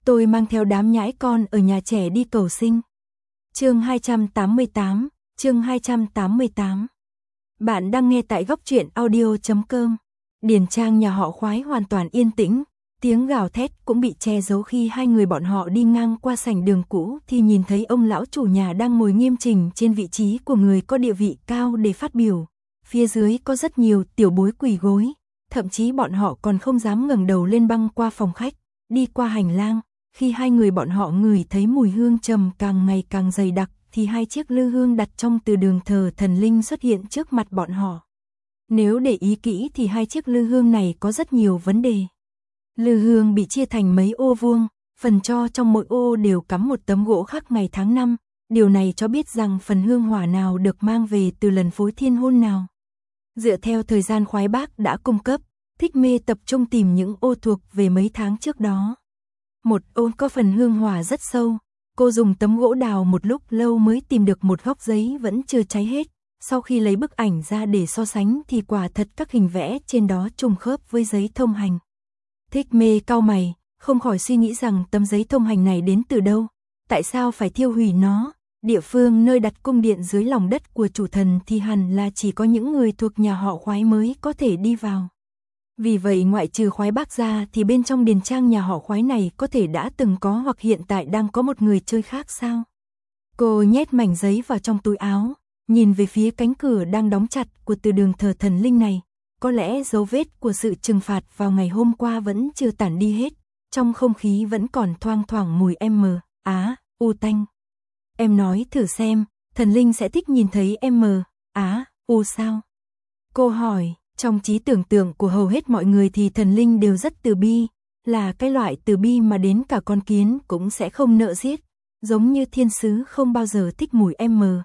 Tôi mang theo đám nhãi con ở nhà trẻ đi cầu sinh. Chương 288, chương 288. Bạn đang nghe tại góc truyện audio.com. Điền trang nhà họ Khoái hoàn toàn yên tĩnh, tiếng gào thét cũng bị che giấu khi hai người bọn họ đi ngang qua sảnh đường cũ thì nhìn thấy ông lão chủ nhà đang ngồi nghiêm chỉnh trên vị trí của người có địa vị cao để phát biểu. Phía dưới có rất nhiều tiểu bối quỳ gối, thậm chí bọn họ còn không dám ngẩng đầu lên băng qua phòng khách, đi qua hành lang. Khi hai người bọn họ ngửi thấy mùi hương trầm càng ngày càng dày đặc thì hai chiếc lư hương đặt trong từ đường thờ thần linh xuất hiện trước mặt bọn họ. Nếu để ý kỹ thì hai chiếc lư hương này có rất nhiều vấn đề. Lư hương bị chia thành mấy ô vuông, phần cho trong mỗi ô đều cắm một tấm gỗ khắc ngày tháng năm. Điều này cho biết rằng phần hương hỏa nào được mang về từ lần phối thiên hôn nào. Dựa theo thời gian Khoái Bác đã cung cấp, Thích Mê tập trung tìm những ô thuộc về mấy tháng trước đó. Một ô có phần hương hỏa rất sâu, cô dùng tấm gỗ đào một lúc lâu mới tìm được một góc giấy vẫn chưa cháy hết. Sau khi lấy bức ảnh ra để so sánh thì quả thật các hình vẽ trên đó trùng khớp với giấy thông hành. Thích Mê cau mày, không khỏi suy nghĩ rằng tấm giấy thông hành này đến từ đâu, tại sao phải thiêu hủy nó. Địa phương nơi đặt cung điện dưới lòng đất của chủ thần thì hẳn là chỉ có những người thuộc nhà họ Khoái mới có thể đi vào. Vì vậy ngoại trừ Khoái Bác ra thì bên trong điền trang nhà họ Khoái này có thể đã từng có hoặc hiện tại đang có một người chơi khác sao? Cô nhét mảnh giấy vào trong túi áo, nhìn về phía cánh cửa đang đóng chặt của từ đường thờ thần linh này. Có lẽ dấu vết của sự trừng phạt vào ngày hôm qua vẫn chưa tản đi hết, trong không khí vẫn còn thoang thoảng mùi u tanh. Em nói thử xem, thần linh sẽ thích nhìn thấy u sao? Cô hỏi. Trong trí tưởng tượng của hầu hết mọi người thì thần linh đều rất từ bi, là cái loại từ bi mà đến cả con kiến cũng sẽ không nỡ giết, giống như thiên sứ không bao giờ thích mùi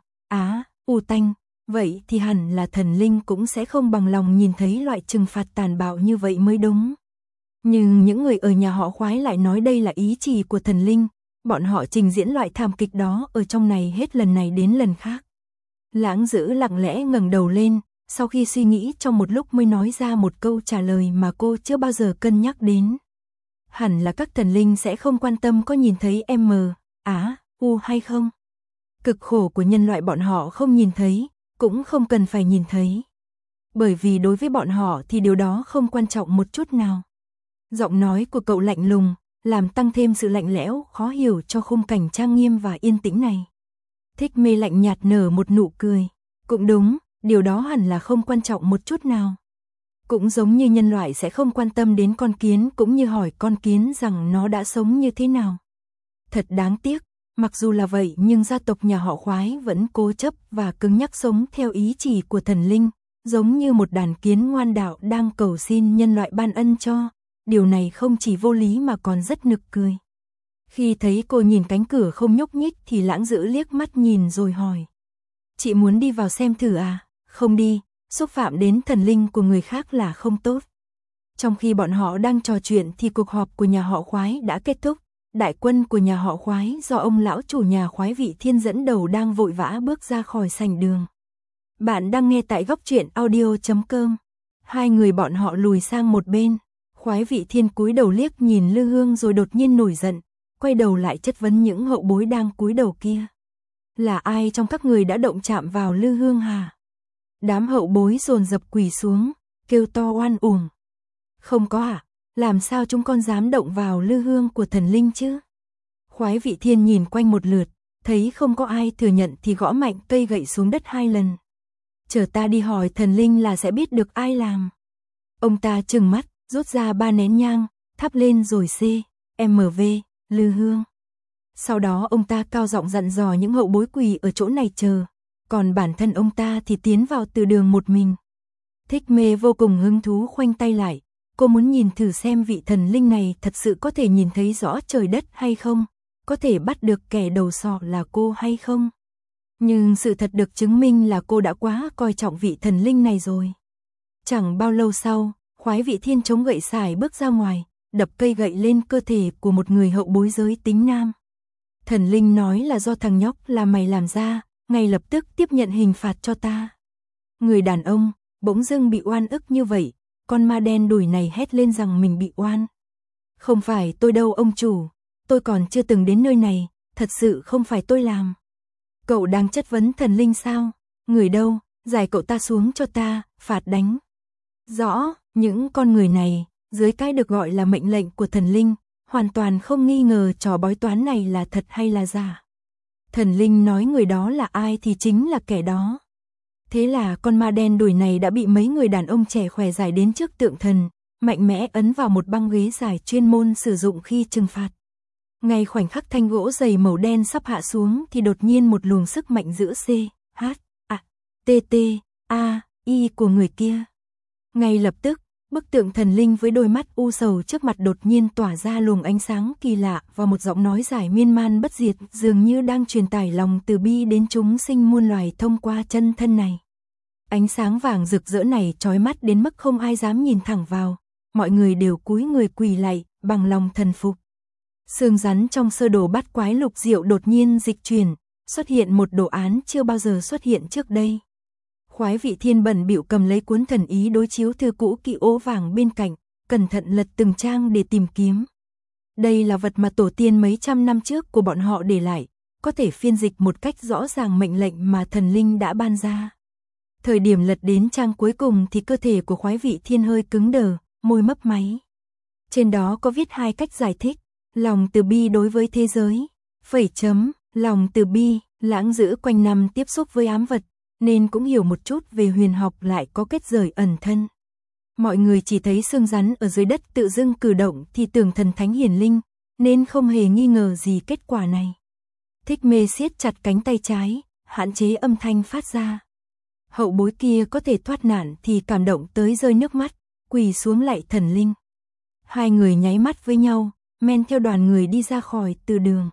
u tanh, vậy thì hẳn là thần linh cũng sẽ không bằng lòng nhìn thấy loại trừng phạt tàn bạo như vậy mới đúng. Nhưng những người ở nhà họ Khoái lại nói đây là ý chỉ của thần linh, bọn họ trình diễn loại thảm kịch đó ở trong này hết lần này đến lần khác. Lãng Dữ lặng lẽ ngẩng đầu lên. Sau khi suy nghĩ trong một lúc mới nói ra một câu trả lời mà cô chưa bao giờ cân nhắc đến. Hẳn là các thần linh sẽ không quan tâm có nhìn thấy u hay không. Cực khổ của nhân loại bọn họ không nhìn thấy, cũng không cần phải nhìn thấy. Bởi vì đối với bọn họ thì điều đó không quan trọng một chút nào. Giọng nói của cậu lạnh lùng, làm tăng thêm sự lạnh lẽo, khó hiểu cho khung cảnh trang nghiêm và yên tĩnh này. Thích Mê lạnh nhạt nở một nụ cười. Cũng đúng. Điều đó hẳn là không quan trọng một chút nào. Cũng giống như nhân loại sẽ không quan tâm đến con kiến cũng như hỏi con kiến rằng nó đã sống như thế nào. Thật đáng tiếc, mặc dù là vậy nhưng gia tộc nhà họ Khoái vẫn cố chấp và cứng nhắc sống theo ý chỉ của thần linh, giống như một đàn kiến ngoan đạo đang cầu xin nhân loại ban ân cho. Điều này không chỉ vô lý mà còn rất nực cười. Khi thấy cô nhìn cánh cửa không nhúc nhích thì Lãng Dữ liếc mắt nhìn rồi hỏi. Chị muốn đi vào xem thử à? Không đi, xúc phạm đến thần linh của người khác là không tốt. Trong khi bọn họ đang trò chuyện thì cuộc họp của nhà họ Khoái đã kết thúc. Đại quân của nhà họ Khoái do ông lão chủ nhà Khoái Vị Thiên dẫn đầu đang vội vã bước ra khỏi sảnh đường. Bạn đang nghe tại góc truyện audio.com. Hai người bọn họ lùi sang một bên. Khoái Vị Thiên cúi đầu liếc nhìn lư hương rồi đột nhiên nổi giận, quay đầu lại chất vấn những hậu bối đang cúi đầu kia. Là ai trong các người đã động chạm vào lư hương hả? Đám hậu bối dồn dập quỳ xuống, kêu to oan uổng. Không có à? Làm sao chúng con dám động vào lư hương của thần linh chứ? Khoái Vị Thiên nhìn quanh một lượt, thấy không có ai thừa nhận thì gõ mạnh cây gậy xuống đất 2 lần. Chờ ta đi hỏi thần linh là sẽ biết được ai làm. Ông ta trừng mắt, rút ra 3 nén nhang, thắp lên rồi lư hương. Sau đó ông ta cao giọng dặn dò những hậu bối quỳ ở chỗ này chờ, còn bản thân ông ta thì tiến vào từ đường một mình. Thích Mê vô cùng hứng thú khoanh tay lại, cô muốn nhìn thử xem vị thần linh này thật sự có thể nhìn thấy rõ trời đất hay không, có thể bắt được kẻ đầu sọ là cô hay không. Nhưng sự thật được chứng minh là cô đã quá coi trọng vị thần linh này rồi. Chẳng bao lâu sau, Khoái Vị Thiên chống gậy sải bước ra ngoài, đập cây gậy lên cơ thể của một người hậu bối giới tính nam. Thần linh nói là do thằng nhóc là mày làm ra, ngay lập tức tiếp nhận hình phạt cho ta. Người đàn ông, bỗng dưng bị oan ức như vậy, con ma đen đùi này hét lên rằng mình bị oan. Không phải tôi đâu ông chủ, tôi còn chưa từng đến nơi này, thật sự không phải tôi làm. Cậu đang chất vấn thần linh sao? Người đâu, giải cậu ta xuống cho ta, phạt đánh. Rõ, những con người này, dưới cái được gọi là mệnh lệnh của thần linh, hoàn toàn không nghi ngờ trò bói toán này là thật hay là giả. Thần linh nói người đó là ai thì chính là kẻ đó. Thế là con ma đen đuổi này đã bị mấy người đàn ông trẻ khỏe giải đến trước tượng thần, mạnh mẽ ấn vào một băng ghế dài chuyên môn sử dụng khi trừng phạt. Ngay khoảnh khắc thanh gỗ dày màu đen sắp hạ xuống thì đột nhiên một luồng sức mạnh giữa C, H, A, T, T, A, I của người kia. Ngay lập tức, bức tượng thần linh với đôi mắt u sầu trước mặt đột nhiên tỏa ra luồng ánh sáng kỳ lạ và một giọng nói dài miên man bất diệt dường như đang truyền tải lòng từ bi đến chúng sinh muôn loài thông qua chân thân này. Ánh sáng vàng rực rỡ này chói mắt đến mức không ai dám nhìn thẳng vào, mọi người đều cúi người quỳ lạy, bằng lòng thần phục. Xương rắn trong sơ đồ bát quái lục diệu đột nhiên dịch chuyển, xuất hiện một đồ án chưa bao giờ xuất hiện trước đây. Khoái Vị Thiên bận bịu cầm lấy cuốn thần ý đối chiếu thư cũ kỹ ố vàng bên cạnh, cẩn thận lật từng trang để tìm kiếm. Đây là vật mà tổ tiên mấy trăm năm trước của bọn họ để lại, có thể phiên dịch một cách rõ ràng mệnh lệnh mà thần linh đã ban ra. Thời điểm lật đến trang cuối cùng thì cơ thể của Khoái Vị Thiên hơi cứng đờ, môi mấp máy. Trên đó có viết hai cách giải thích, lòng từ bi đối với thế giới, lòng từ bi, lãng giữ quanh năm tiếp xúc với ám vật, nên cũng hiểu một chút về huyền học lại có kết rời ẩn thân. Mọi người chỉ thấy xương rắn ở dưới đất tự dưng cử động thì tưởng thần thánh hiển linh, nên không hề nghi ngờ gì kết quả này. Thích Mê siết chặt cánh tay trái, hạn chế âm thanh phát ra. Hậu bối kia có thể thoát nạn thì cảm động tới rơi nước mắt, quỳ xuống lạy thần linh. Hai người nháy mắt với nhau, men theo đoàn người đi ra khỏi từ đường.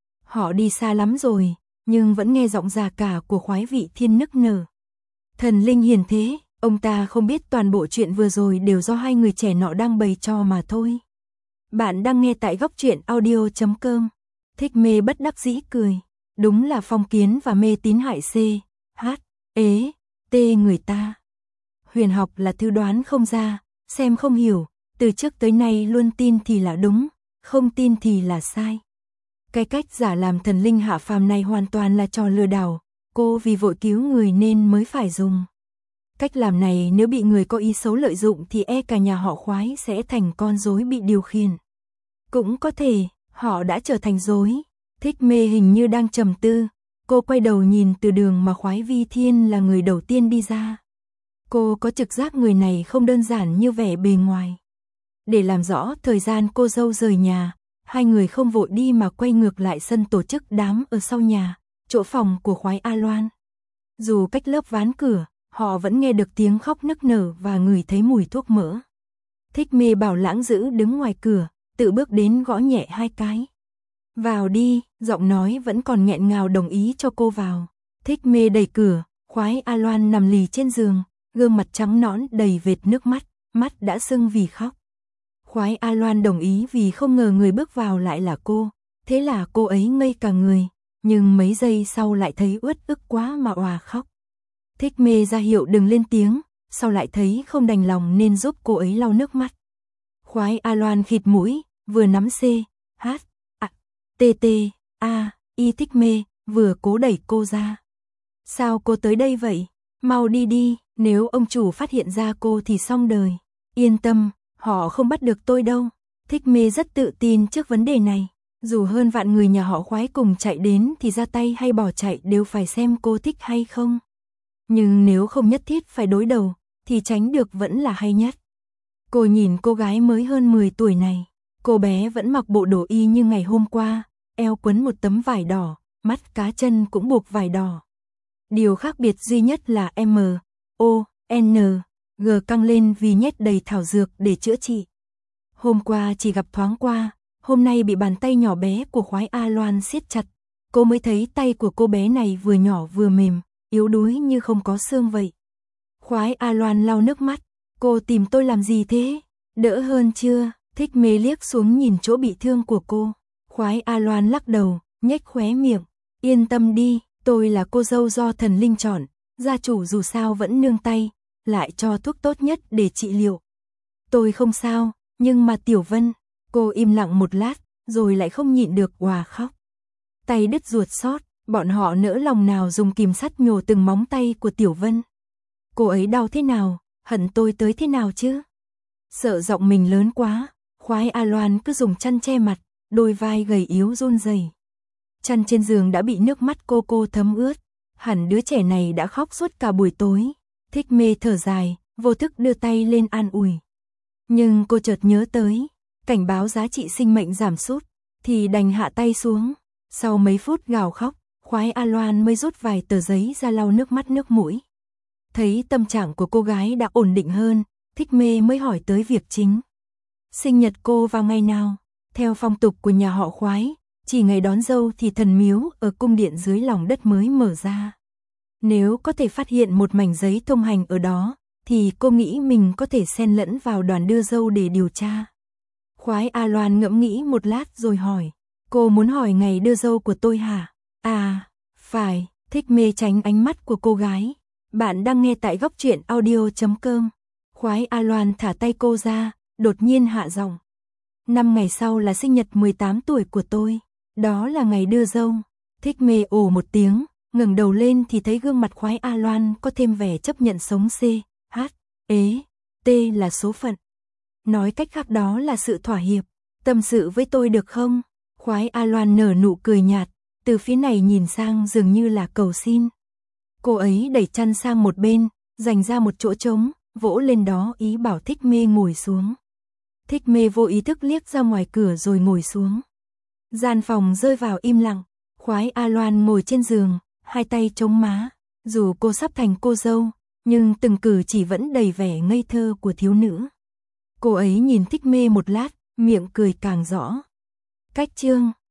Họ đi xa lắm rồi, nhưng vẫn nghe giọng già cả của Khoái Vị Thiên nức nở. Thần linh hiền thế, ông ta không biết toàn bộ chuyện vừa rồi đều do hai người trẻ nọ đang bày trò mà thôi. Bạn đang nghe tại góc truyện audio.com. Thích Mê bất đắc dĩ cười. Đúng là phong kiến và mê tín hại C, H, ế, T người ta. Huyền học là thứ đoán không ra, xem không hiểu, từ trước tới nay luôn tin thì là đúng, không tin thì là sai. Cái cách giả làm thần linh hạ phàm này hoàn toàn là trò lừa đảo, cô vì vội cứu người nên mới phải dùng. Cách làm này nếu bị người có ý xấu lợi dụng thì cả nhà họ Khoái sẽ thành con rối bị điều khiển. Cũng có thể, họ đã trở thành rối. Thích Mê hình như đang trầm tư, cô quay đầu nhìn từ đường mà Khoái Vi Thiên là người đầu tiên đi ra. Cô có trực giác người này không đơn giản như vẻ bề ngoài. Để làm rõ thời gian cô dâu rời nhà, hai người không vội đi mà quay ngược lại sân tổ chức đám ở sau nhà, chỗ phòng của Khoái A Loan. Dù cách lớp ván cửa, họ vẫn nghe được tiếng khóc nức nở và ngửi thấy mùi thuốc mỡ. Thích Mê bảo Lãng Dữ đứng ngoài cửa, tự bước đến gõ nhẹ hai cái. Vào đi, giọng nói vẫn còn nghẹn ngào đồng ý cho cô vào. Thích Mê đẩy cửa, Khoái A Loan nằm lì trên giường, gương mặt trắng nõn đầy vệt nước mắt, mắt đã sưng vì khóc. Khoái A Loan đồng ý vì không ngờ người bước vào lại là cô, thế là cô ấy ngây cả người, nhưng mấy giây sau lại thấy uất ức quá mà òa khóc. Thích Mê ra hiệu đừng lên tiếng, sau lại thấy không đành lòng nên giúp cô ấy lau nước mắt. Khoái A Loan khịt mũi, vừa nắm C, H, A, T, T, A, I. Thích Mê, vừa cố đẩy cô ra. Sao cô tới đây vậy? Mau đi đi, nếu ông chủ phát hiện ra cô thì xong đời. Yên tâm, họ không bắt được tôi đâu. Thích Mê rất tự tin trước vấn đề này. Dù hơn vạn người nhà họ Khoái cùng chạy đến thì ra tay hay bỏ chạy đều phải xem cô thích hay không. Nhưng nếu không nhất thiết phải đối đầu, thì tránh được vẫn là hay nhất. Cô nhìn cô gái mới hơn 10 tuổi này. Cô bé vẫn mặc bộ đồ y như ngày hôm qua, eo quấn một tấm vải đỏ, mắt cá chân cũng buộc vải đỏ. Điều khác biệt duy nhất là M, O, N, G căng lên vì nhét đầy thảo dược để chữa trị. Hôm qua chỉ gặp thoáng qua, hôm nay bị bàn tay nhỏ bé của Khoái A Loan siết chặt. Cô mới thấy tay của cô bé này vừa nhỏ vừa mềm, yếu đuối như không có xương vậy. Khoái A Loan lau nước mắt, cô tìm tôi làm gì thế? Đỡ hơn chưa? Thích Mê liếc xuống nhìn chỗ bị thương của cô. Khoái A Loan lắc đầu, nhếch khóe miệng. Yên tâm đi, tôi là cô dâu do thần linh chọn, gia chủ dù sao vẫn nương tay, lại cho thuốc tốt nhất để trị liệu. Tôi không sao, nhưng mà Tiểu Vân, cô im lặng một lát, rồi lại không nhịn được òa khóc. Tay đứt ruột xót, bọn họ nỡ lòng nào dùng kìm sắt nhổ từng móng tay của Tiểu Vân. Cô ấy đau thế nào, hận tôi tới thế nào chứ? Sợ giọng mình lớn quá, Khoái A Loan cứ dùng chăn che mặt, đôi vai gầy yếu run rẩy. Chăn trên giường đã bị nước mắt cô thấm ướt, hẳn đứa trẻ này đã khóc suốt cả buổi tối. Thích Mê thở dài, vô thức đưa tay lên an ủi. Nhưng cô chợt nhớ tới, cảnh báo giá trị sinh mệnh giảm sút, thì đành hạ tay xuống. Sau mấy phút gào khóc, Khoái A Loan mới rút vài tờ giấy ra lau nước mắt nước mũi. Thấy tâm trạng của cô gái đã ổn định hơn, Thích Mê mới hỏi tới việc chính. Sinh nhật cô vào ngày nào? Theo phong tục của nhà họ Khoái, chỉ ngày đón dâu thì thần miếu ở cung điện dưới lòng đất mới mở ra. Nếu có thể phát hiện một mảnh giấy thông hành ở đó, thì cô nghĩ mình có thể xen lẫn vào đoàn đưa dâu để điều tra. Khoái A Loan ngẫm nghĩ một lát rồi hỏi, cô muốn hỏi ngày đưa dâu của tôi hả? À, phải. Thích Mê tránh ánh mắt của cô gái. Bạn đang nghe tại góc truyện audio.com. Khoái A Loan thả tay cô ra, đột nhiên hạ giọng. 5 ngày sau là sinh nhật 18 tuổi của tôi, đó là ngày đưa dâu. Thích Mê ồ một tiếng, ngẩng đầu lên thì thấy gương mặt Khoái A Loan có thêm vẻ chấp nhận sống C, H, E, T là số phận. Nói cách khác đó là sự thỏa hiệp. Tâm sự với tôi được không? Khoái A Loan nở nụ cười nhạt, từ phía này nhìn sang dường như là cầu xin. Cô ấy đẩy chăn sang một bên, dành ra một chỗ trống, vỗ lên đó ý bảo Thích Mê ngồi xuống. Thích Mê vô ý thức liếc ra ngoài cửa rồi ngồi xuống. Gian phòng rơi vào im lặng, Khoái A Loan ngồi trên giường, hai tay chống má. Dù cô sắp thành cô dâu, nhưng từng cử chỉ vẫn đầy vẻ ngây thơ của thiếu nữ. Cô ấy nhìn Thích Mê một lát, miệng cười càng rõ. Cách chương